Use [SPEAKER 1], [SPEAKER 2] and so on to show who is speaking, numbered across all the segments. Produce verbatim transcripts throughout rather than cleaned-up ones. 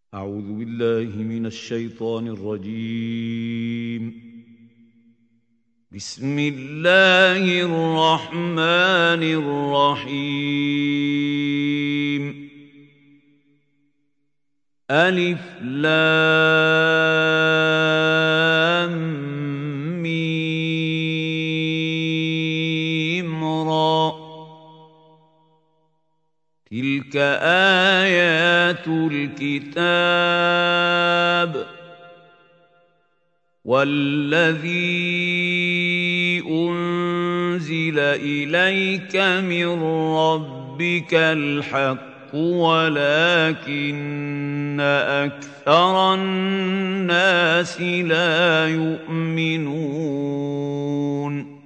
[SPEAKER 1] أعوذ بالله من الشيطان الرجيم. بسم الله الرحمن الرحيم. ألف لام ميم را. تلك آيات الكتاب والذي أنزل إليك من ربك الحق ولكن أكثر الناس لا يؤمنون.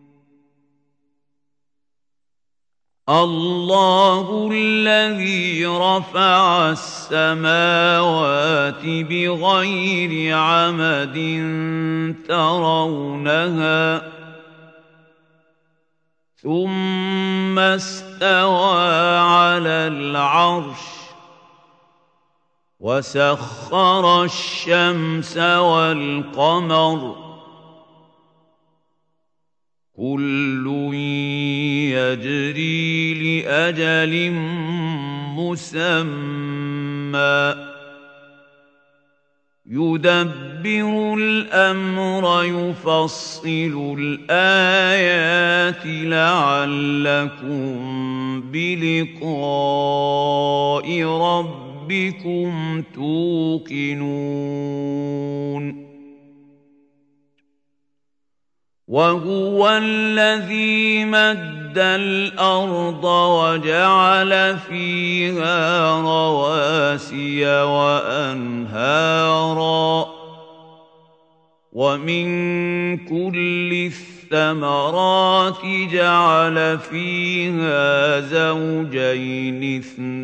[SPEAKER 1] الله الذي رفع السماوات بغير عمد ترونها ثم استوى على العرش وسخر الشمس والقمر كل يجري لأجل مسمى يدبر الأمر يفصل الآيات لعلكم بلقاء ربكم توقنون. وهو الذي مد الأرض وجعل فيها رواسي وأنهارا ومن كل الثمرات جعل فيها زوجين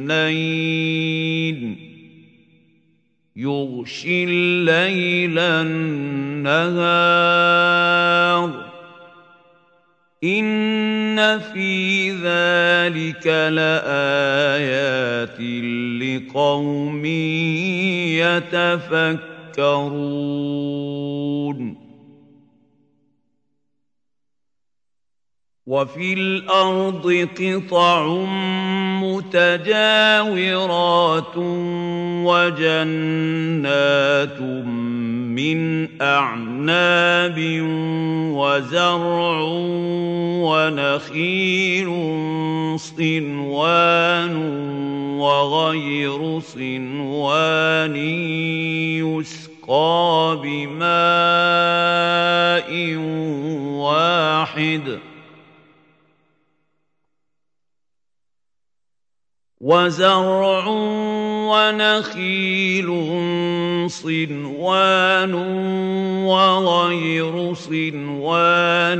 [SPEAKER 1] اثنين يغشي الليل النهار إن في ذلك لآيات لقوم يتفكرون. وفي الأرض قطع متجاورات وجنات من أعناب وزرع ونخيل صنوان وغير صنوان يسقى بماء واحد وزرع ونخيل صنوان وغير صنوان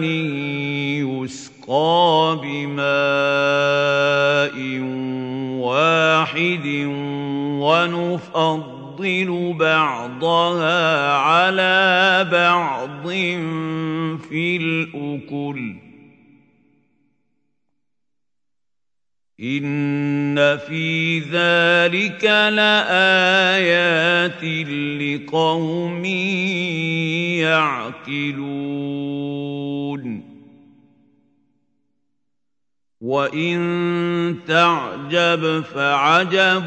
[SPEAKER 1] يسقى بماء واحد ونفضل بعضها على بعض في الأكل إن في ذلك لآيات لقوم يعقلون. وإن تعجب فعجب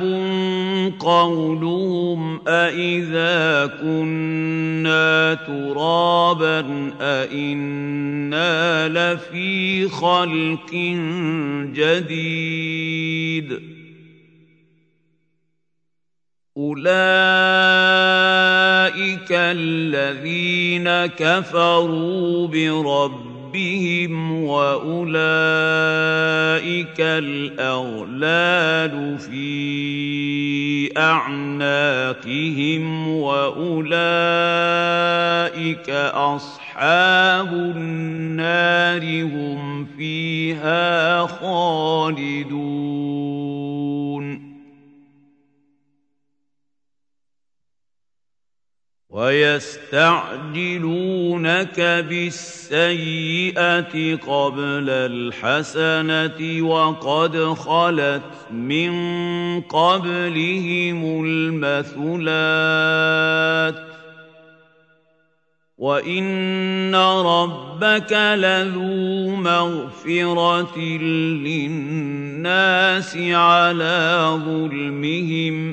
[SPEAKER 1] قولهم أإذا كنا ترابا أإنا لفي خلق جديد أولئك الذين كفروا بربهم بهم وأولئك الأغلال في أعناقهم وأولئك أصحاب النار هم فيها خالدون. ويستعجلونك بالسيئة قبل الحسنة وقد خلت من قبلهم المثلات وإن ربك لذو مغفرة للناس على ظلمهم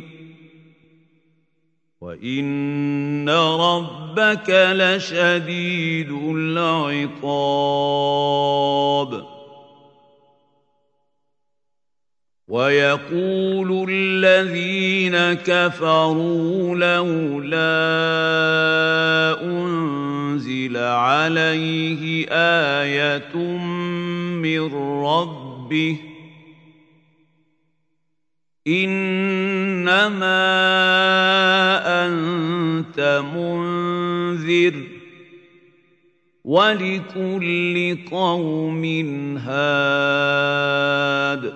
[SPEAKER 1] وإن ربك لشديد العقاب ويقول الذين كفروا لولا أنزل عليه آية من ربه إنما أنت منذر ولكل قوم هاد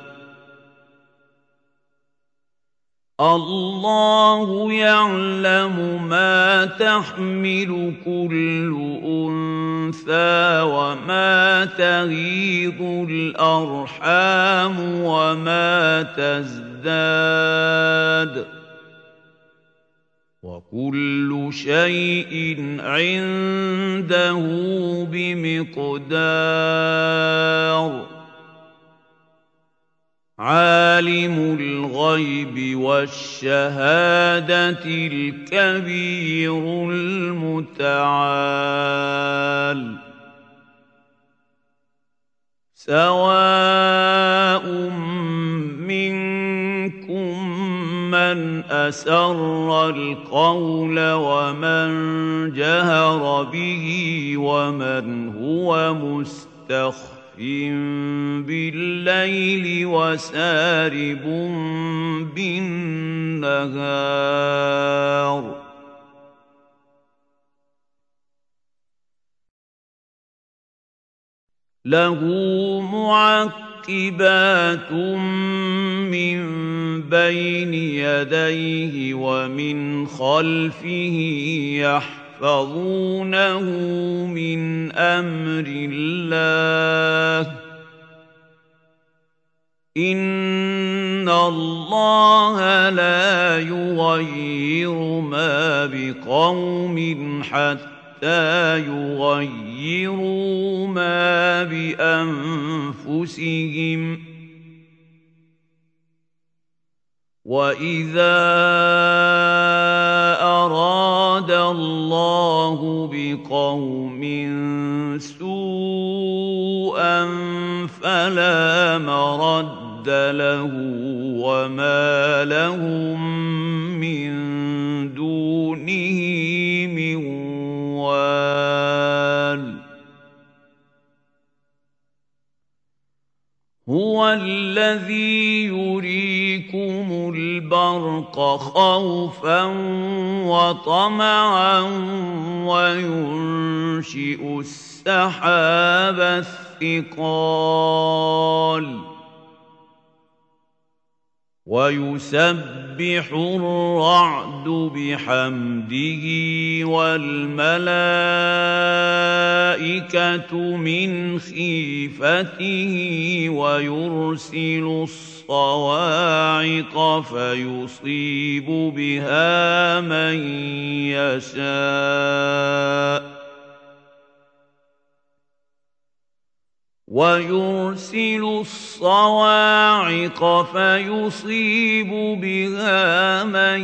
[SPEAKER 1] الله يعلم ما تحمل كل أنثى وما تغيض الأرحام وما تزداد وكل شيء عنده بمقدار عالم الغيب والشهادة الكبير المتعال سواء منكم من أسر القول ومن جهر به ومن هو مستخف بالليل وسارب بالنهار له معقبات من بين يديه ومن خلفه يحفظونه من أمر الله إن الله لا يغير ما بقوم حتى يغيروا ما بأنفسهم وإذا أراد الله بقوم سوءا فلا مرد له وما لهم من دونه من وال هو الذي يريكم البرق خوفا وطمعا وينشئ السحاب الثقال ويسبح الرعد بحمده والملائكة من خيفته ويرسل الصواعق فيصيب بها من يشاء ويرسل الصواعق فيصيب بها من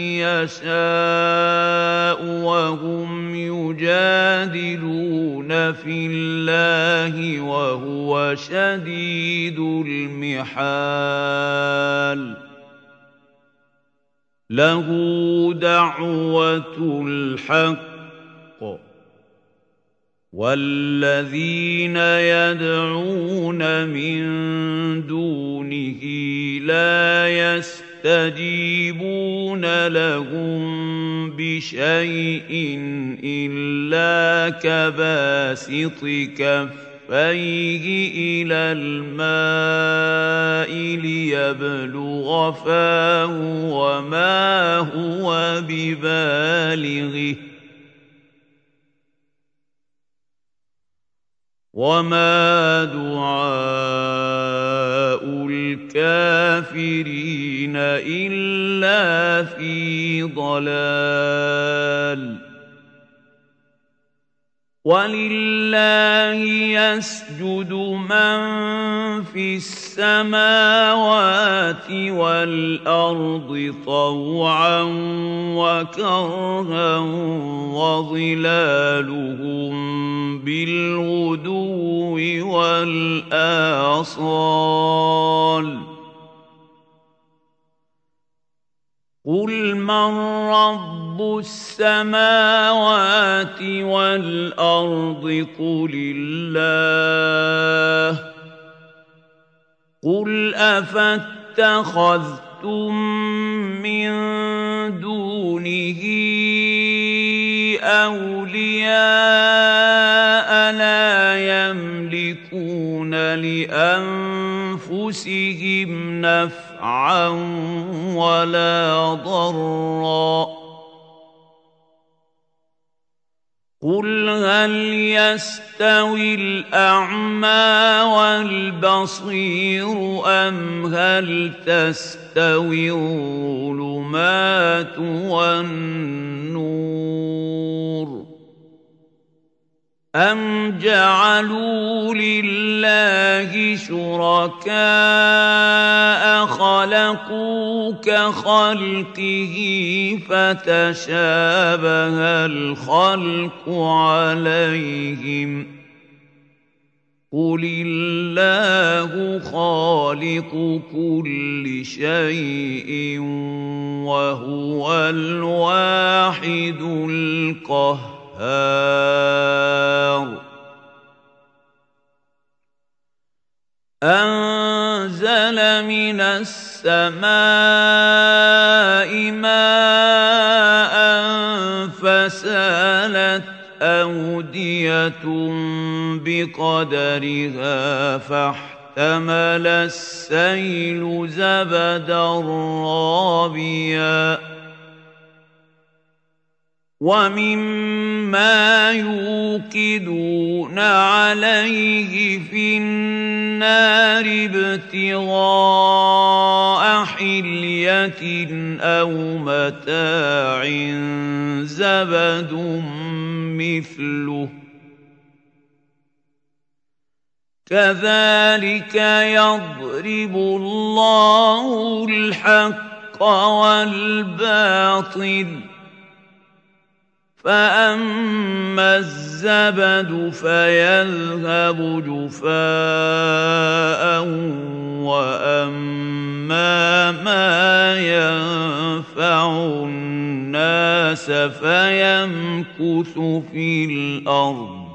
[SPEAKER 1] يشاء وهم يجادلون في الله وهو شديد المحال له دعوة الحق والذين يدعون من دونه لا يستجيبون لهم بشيء إلا كباسط كفيه إلى الماء ليبلغ فاه وما هو ببالغه وما دعاء الكافرين إلا في ضلال ولله يسجد من في السماوات والأرض طوعا وكرها وظلالهم بالغدو والآصال قل من رب السماوات والأرض قل الله قل أفاتخذتم من دونه أولياء لا يملكون لأنفسهم نفعا ولا ضرا قل هل يستوي الأعمى والبصير أم هل تستوي الظلمات والنور أم جعلوا لله شركاء خلقوا كخلقه فتشابه الخلق عليهم قل الله خالق كل شيء وهو الواحد القهار أنزل من السماء ماء فسالت أودية بقدرها فاحتمل السيل زبدا رابيا ومما يوقدون عليه في النار ابتغاء حلية أو متاع زبد مثله كذلك يضرب الله الحق والباطل فأما الزبد فيذهب جفاء وأما ما ينفع الناس فيمكث في الأرض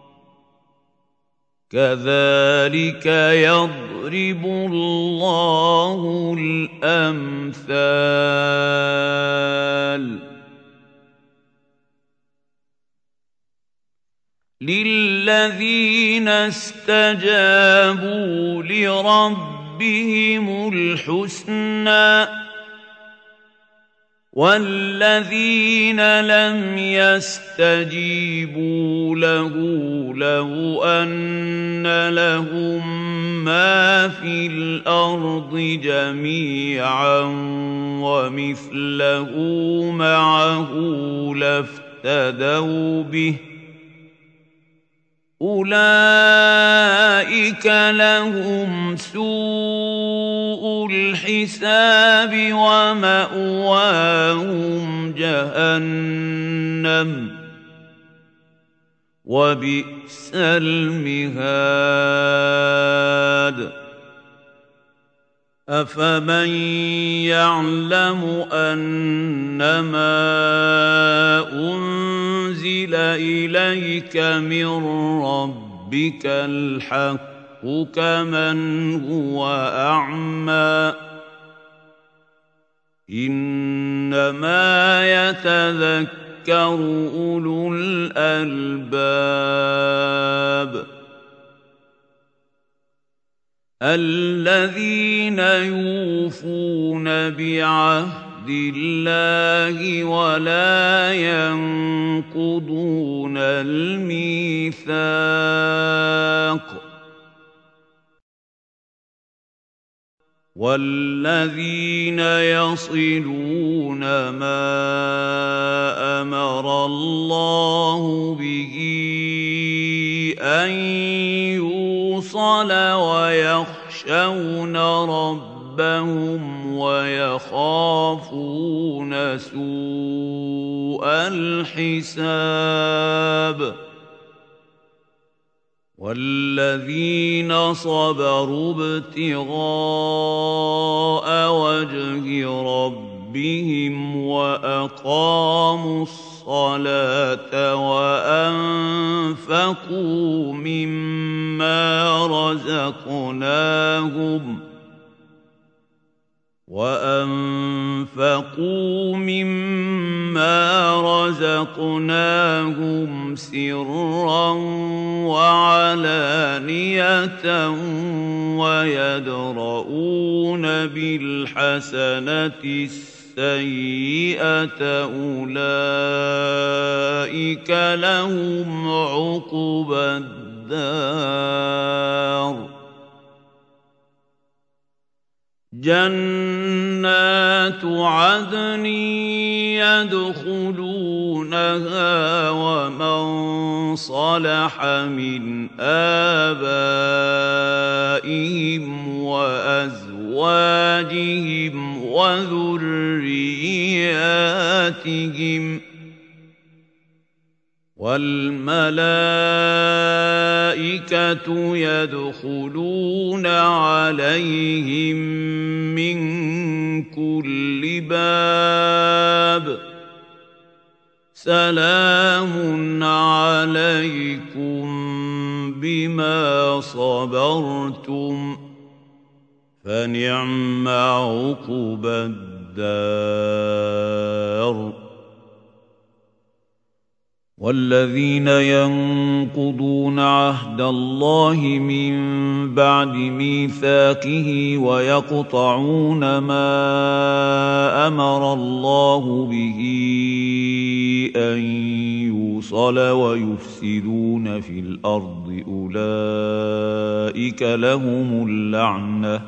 [SPEAKER 1] كذلك يضرب الله الأمثال للذين استجابوا لربهم الحسنى والذين لم يستجيبوا له لو أن لهم ما في الأرض جميعا ومثله معه لافتدوا به أولئك لهم سوء الحساب ومأواهم جهنم وبئس المهاد أفمن يعلم أنما أنزل إليك من ربك الحق كمن هو أعمى إنما يتذكر أولو الألباب الذين يوفون بعهد الله ولا ينقضون الميثاق والذين يصلون ما أمر الله به أن يوصل ويخشون ربهم ويخافون سوء الحساب والذين صبروا ابتغاء وجه ربهم وأقاموا الصلاة وأنفقوا مما رزقناهم وأنفقوا مما رزقناهم سرا وعلانية ويدرؤون بالحسنة السيئة أولئك لهم عقبى الدار جنات عدن يدخلونها ومن صلح من آبائهم وأزواجهم وذرياتهم والملائكة يدخلون عليهم من كل باب سلام عليكم بما صبرتم فنعم عقبى الدار والذين ينقضون عهد الله من بعد ميثاقه ويقطعون ما أمر الله به أن يوصل ويفسدون في الأرض أولئك لهم اللعنة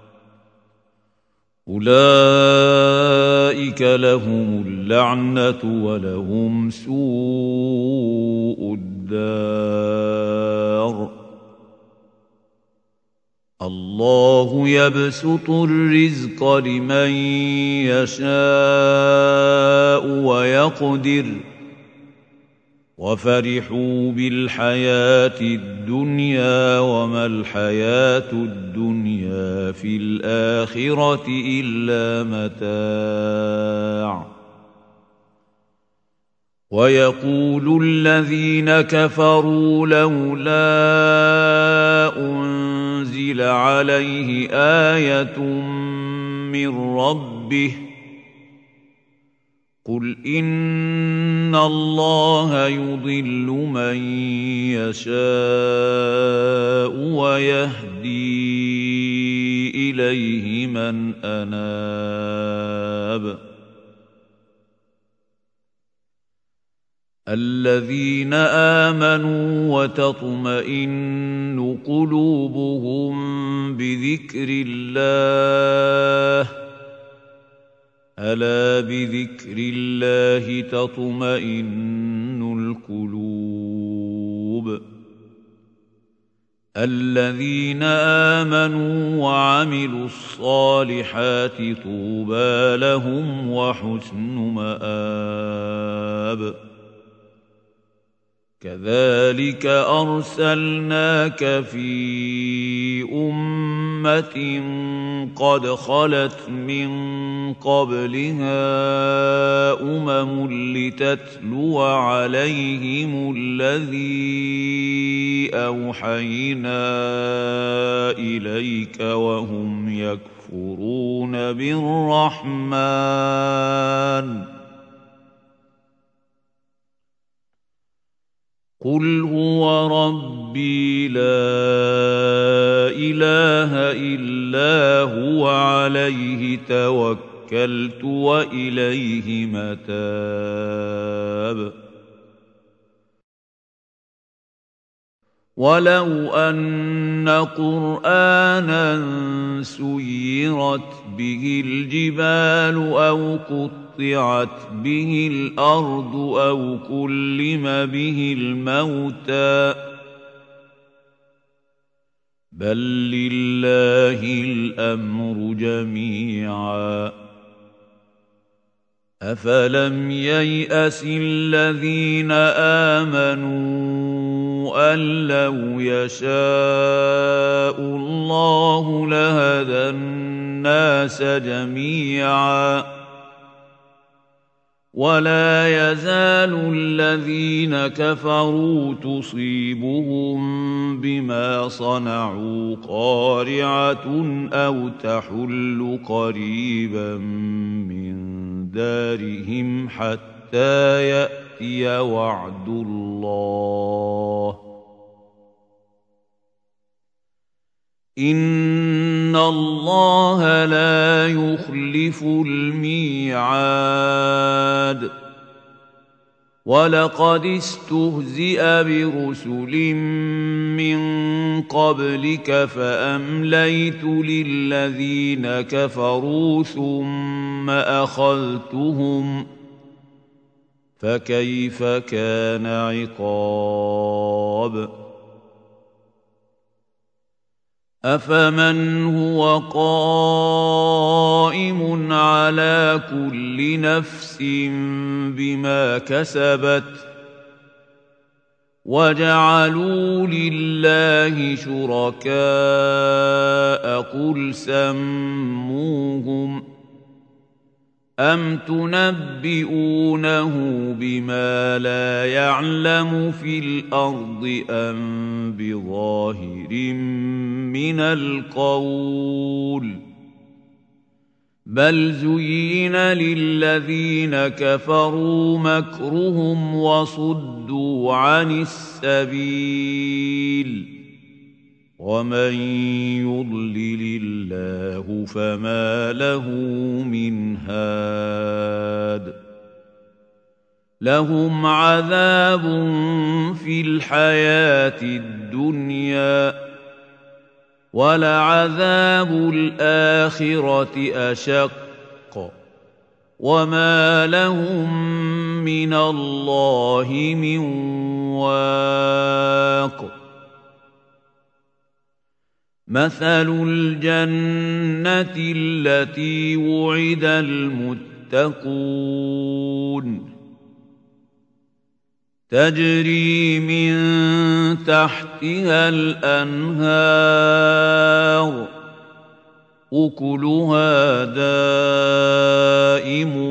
[SPEAKER 1] أولئك لهم اللعنة ولهم سوء الدار الله يبسط الرزق لمن يشاء ويقدر وفرحوا بالحياة الدنيا وما الحياة الدنيا في الآخرة إلا متاع ويقول الذين كفروا لولا أنزل عليه آية من ربه قل إن الله يضل من يشاء ويهدي إليه من أناب الذين آمنوا وتطمئن قلوبهم بذكر الله ألا بذكر الله تطمئن القلوب الذين آمنوا وعملوا الصالحات طوبى لهم وحسن مآب كذلك أرسلناك في أمة قد خلت من قبلها أمم لتتلو عليهم الذي أوحينا إليك وهم يكفرون بالرحمن قل هو ربي لا إله إلا هو عليه توكلت توكلت وإليه متاب ولو أن قرآنا سيرت به الجبال أو قطعت به الأرض أو كلم به الموتى بل لله الأمر جميعا أفلم ييأس الذين آمنوا أن لو يشاء الله لهدى الناس جميعا ولا يزال الذين كفروا تصيبهم بما صنعوا قارعة أو تحل قريبا من دارهم حتى يأتي وعد الله إن الله لا يخلف الميعاد ولقد استهزئ برسل من قبلك فأمليت للذين كفروا ثم أخذتهم فكيف كان عقاب أفمن هو قائم على كل نفس بما كسبت وجعلوا لله شركاء قل سموهم أم تنبئونه بما لا يعلم في الأرض أم بظاهر من القول بل زين للذين كفروا مكرهم وصدوا عن السبيل ومن يضلل الله فما له من هاد لهم عذاب في الحياة الدنيا ولعذاب الآخرة أشق وما لهم من الله من واق مثل الجنة التي وعد المتقون تجري من تحتها الأنهار أكلها دائم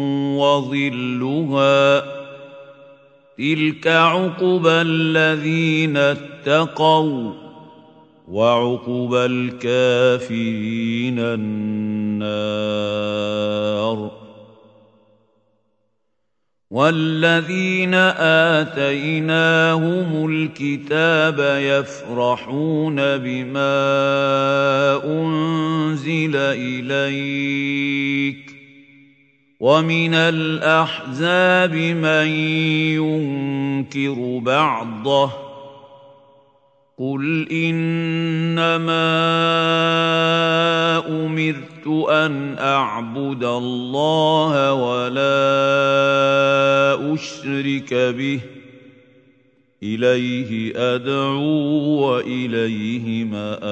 [SPEAKER 1] وظلها تلك عقبى الذين اتقوا وعقبى الكافرين النار والذين آتيناهم الكتاب يفرحون بما أنزل إليك ومن الأحزاب من ينكر بعضه قل إنما أمرت أن أعبد الله ولا أشرك به إليه أدعو وإليه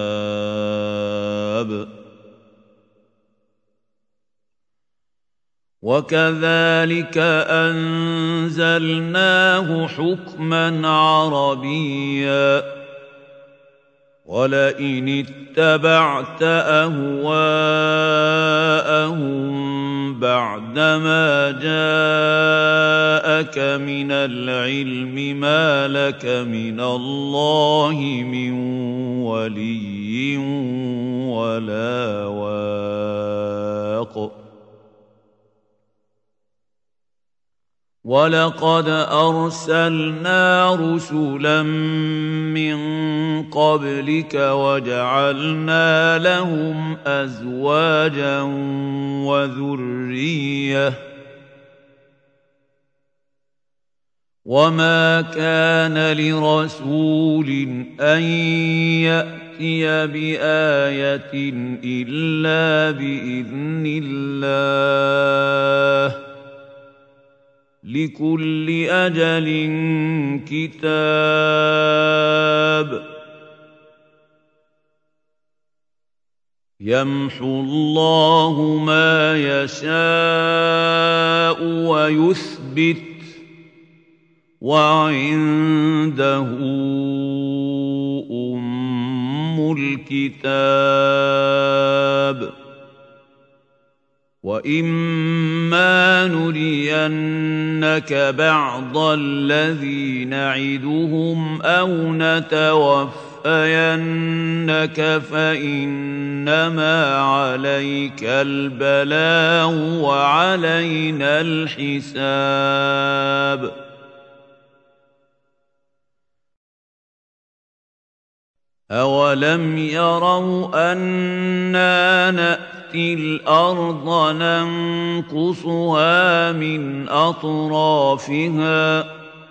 [SPEAKER 1] مآب وكذلك أنزلناه حكما عربيا ولئن اتبعت أهواءهم بعدما جاءك من العلم ما لك من الله من ولي ولا واق وَلَقَدْ أَرْسَلْنَا رُسُلًا مِّن قَبْلِكَ وَجَعَلْنَا لَهُمْ أَزْوَاجًا وَذُرِّيَّةً ۚ وَمَا كَانَ لِرَسُولٍ أَن يَأْتِيَ بِآيَةٍ إِلَّا بِإِذْنِ اللَّهِ ۗ لِكُلِّ أَجَلٍ كِتَابٌ. يَمْحُو اللَّهُ مَا يَشَاءُ وَيُثْبِتُ ۖ وَعِندَهُ أُمُّ الْكِتَابِ. وَإِمَّا نُرِيَنَّكَ بَعْضَ الَّذِي نَعِدُهُمْ أَوْ نَتَوَفَّيَنَّكَ فَإِنَّمَا عَلَيْكَ الْبَلَاغُ وَعَلَيْنَا الْحِسَابُ. أَوَلَمْ يَرَوْا أَنَّا نَأْتِي الْأَرْضَ نَنقُصُهَا مِنْ أَطْرَافِهَا ۚ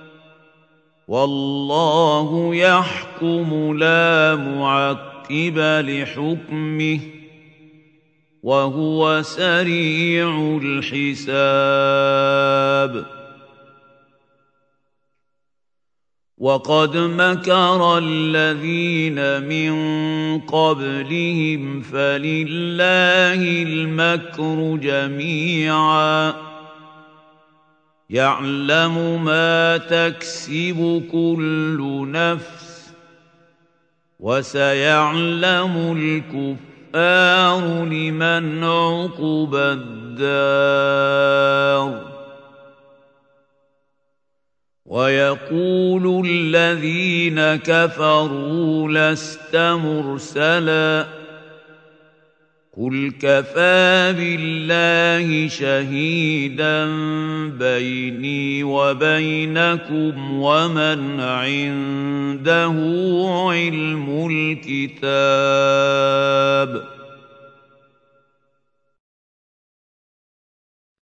[SPEAKER 1] وَاللَّهُ يَحْكُمُ لَا مُعَقِّبَ لِحُكْمِهِ ۚ وَهُوَ سَرِيعُ الْحِسَابِ. وَقَدْ مَكَرَ الَّذِينَ مِن قَبْلِهِمْ فَلِلَّهِ الْمَكْرُ جَمِيعًا ۖ يَعْلَمُ مَا تَكْسِبُ كُلُّ نَفْسٍ ۗ وَسَيَعْلَمُ الْكُفَّارُ لِمَنْ عُقْبَى الدَّارِ. وَيَقُولُ الَّذِينَ كَفَرُوا لَسْتَ مُرْسَلًا ۚ قُلْ كَفَىٰ بِاللَّهِ شَهِيدًا بَيْنِي وَبَيْنَكُمْ وَمَنْ عِندَهُ عِلْمُ الْكِتَابِ.